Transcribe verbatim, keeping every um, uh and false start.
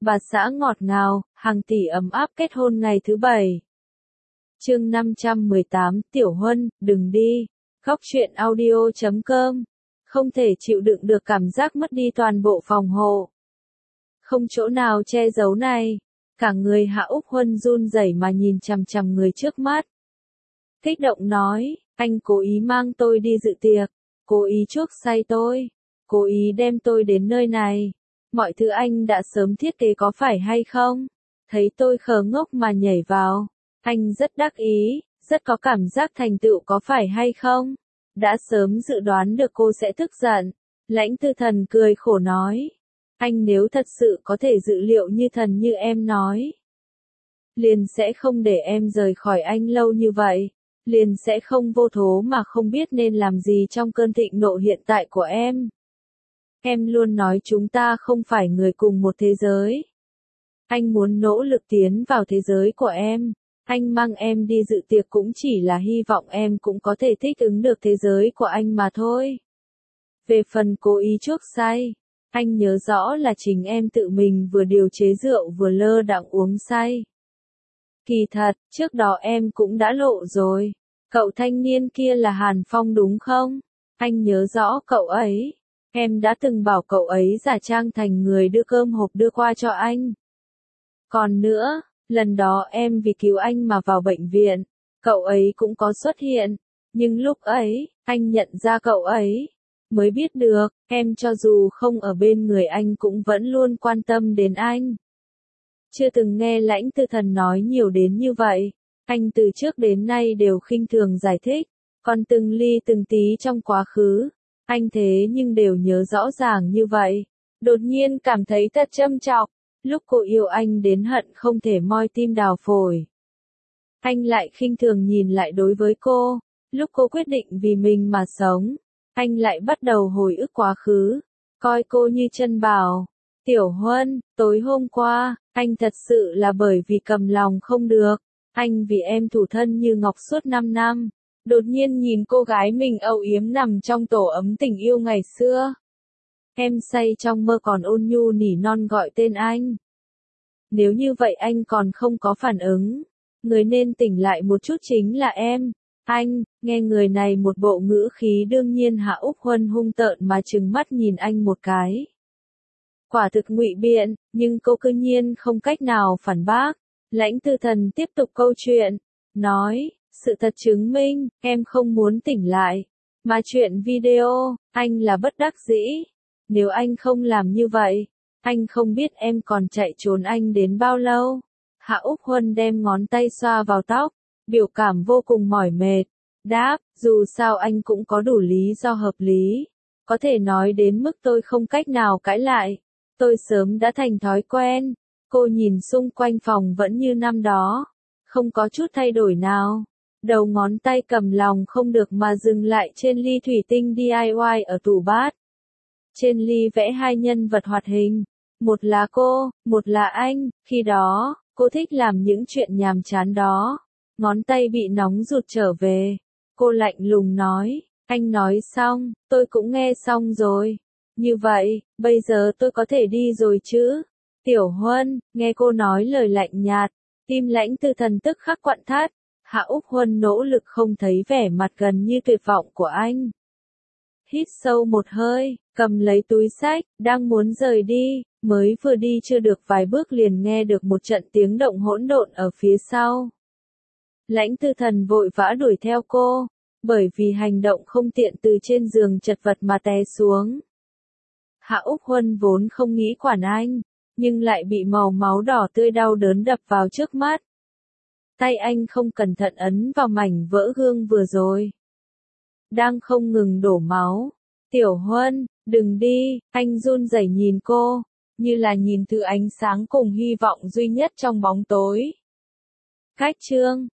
bà xã ngọt ngào, hàng tỷ ấm áp kết hôn ngày thứ bảy. Chương năm trăm mười tám, Tiểu Huân, đừng đi. Góc truyện audio chấm com. Không thể chịu đựng được cảm giác mất đi toàn bộ phòng hộ. Không chỗ nào che giấu này. Cả người Hạ Úc Huân run rẩy mà nhìn chằm chằm người trước mắt. Kích động nói, anh cố ý mang tôi đi dự tiệc, cố ý chuốc say tôi, cố ý đem tôi đến nơi này. Mọi thứ anh đã sớm thiết kế có phải hay không? Thấy tôi khờ ngốc mà nhảy vào. Anh rất đắc ý, rất có cảm giác thành tựu có phải hay không? Đã sớm dự đoán được cô sẽ tức giận. Lãnh Tư Thần cười khổ nói. Anh nếu thật sự có thể dự liệu như thần như em nói, liền sẽ không để em rời khỏi anh lâu như vậy. Liền sẽ không vô thố mà không biết nên làm gì trong cơn thịnh nộ hiện tại của em. Em luôn nói chúng ta không phải người cùng một thế giới. Anh muốn nỗ lực tiến vào thế giới của em. Anh mang em đi dự tiệc cũng chỉ là hy vọng em cũng có thể thích ứng được thế giới của anh mà thôi. Về phần cố ý chuốc say, anh nhớ rõ là chính em tự mình vừa điều chế rượu vừa lơ đãng uống say. Kỳ thật, trước đó em cũng đã lộ rồi. Cậu thanh niên kia là Hàn Phong đúng không? Anh nhớ rõ cậu ấy. Em đã từng bảo cậu ấy giả trang thành người đưa cơm hộp đưa qua cho anh. Còn nữa, lần đó em vì cứu anh mà vào bệnh viện, cậu ấy cũng có xuất hiện. Nhưng lúc ấy, anh nhận ra cậu ấy, mới biết được, em cho dù không ở bên người anh cũng vẫn luôn quan tâm đến anh. Chưa từng nghe Lãnh Tư Thần nói nhiều đến như vậy. Anh từ trước đến nay đều khinh thường giải thích, còn từng ly từng tí trong quá khứ, anh thế nhưng đều nhớ rõ ràng như vậy. Đột nhiên cảm thấy thật châm chọc, lúc cô yêu anh đến hận không thể moi tim đào phổi. Anh lại khinh thường nhìn lại đối với cô, lúc cô quyết định vì mình mà sống, anh lại bắt đầu hồi ức quá khứ, coi cô như chân bảo. Tiểu Huân, tối hôm qua, anh thật sự là bởi vì cầm lòng không được. Anh vì em thủ thân như ngọc suốt năm năm, đột nhiên nhìn cô gái mình âu yếm nằm trong tổ ấm tình yêu ngày xưa. Em say trong mơ còn ôn nhu nỉ non gọi tên anh. Nếu như vậy anh còn không có phản ứng, người nên tỉnh lại một chút chính là em. Anh, nghe người này một bộ ngữ khí đương nhiên Hạ Úc Huân hung tợn mà trừng mắt nhìn anh một cái. Quả thực ngụy biện, nhưng cô cư nhiên không cách nào phản bác. Lãnh Tư Thần tiếp tục câu chuyện, nói, sự thật chứng minh, em không muốn tỉnh lại, mà chuyện video, anh là bất đắc dĩ. Nếu anh không làm như vậy, anh không biết em còn chạy trốn anh đến bao lâu. Hạ Úc Huân đem ngón tay xoa vào tóc, biểu cảm vô cùng mỏi mệt, đáp, dù sao anh cũng có đủ lý do hợp lý, có thể nói đến mức tôi không cách nào cãi lại, tôi sớm đã thành thói quen. Cô nhìn xung quanh phòng vẫn như năm đó, không có chút thay đổi nào. Đầu ngón tay cầm lòng không được mà dừng lại trên ly thủy tinh đê i y ở tủ bát. Trên ly vẽ hai nhân vật hoạt hình, một là cô, một là anh, khi đó, cô thích làm những chuyện nhàm chán đó. Ngón tay bị nóng rụt trở về. Cô lạnh lùng nói, anh nói xong, tôi cũng nghe xong rồi. Như vậy, bây giờ tôi có thể đi rồi chứ? Tiểu Huân, nghe cô nói lời lạnh nhạt, tim Lãnh Tư Thần tức khắc quặn thắt. Hạ Úc Huân nỗ lực không thấy vẻ mặt gần như tuyệt vọng của anh. Hít sâu một hơi, cầm lấy túi xách, đang muốn rời đi, mới vừa đi chưa được vài bước liền nghe được một trận tiếng động hỗn độn ở phía sau. Lãnh Tư Thần vội vã đuổi theo cô, bởi vì hành động không tiện từ trên giường chật vật mà té xuống. Hạ Úc Huân vốn không nghĩ quản anh, nhưng lại bị màu máu đỏ tươi đau đớn đập vào trước mắt. Tay anh không cẩn thận ấn vào mảnh vỡ gương vừa rồi. Đang không ngừng đổ máu. Tiểu Huân, đừng đi, anh run rẩy nhìn cô, như là nhìn thứ ánh sáng cùng hy vọng duy nhất trong bóng tối. Cách chương,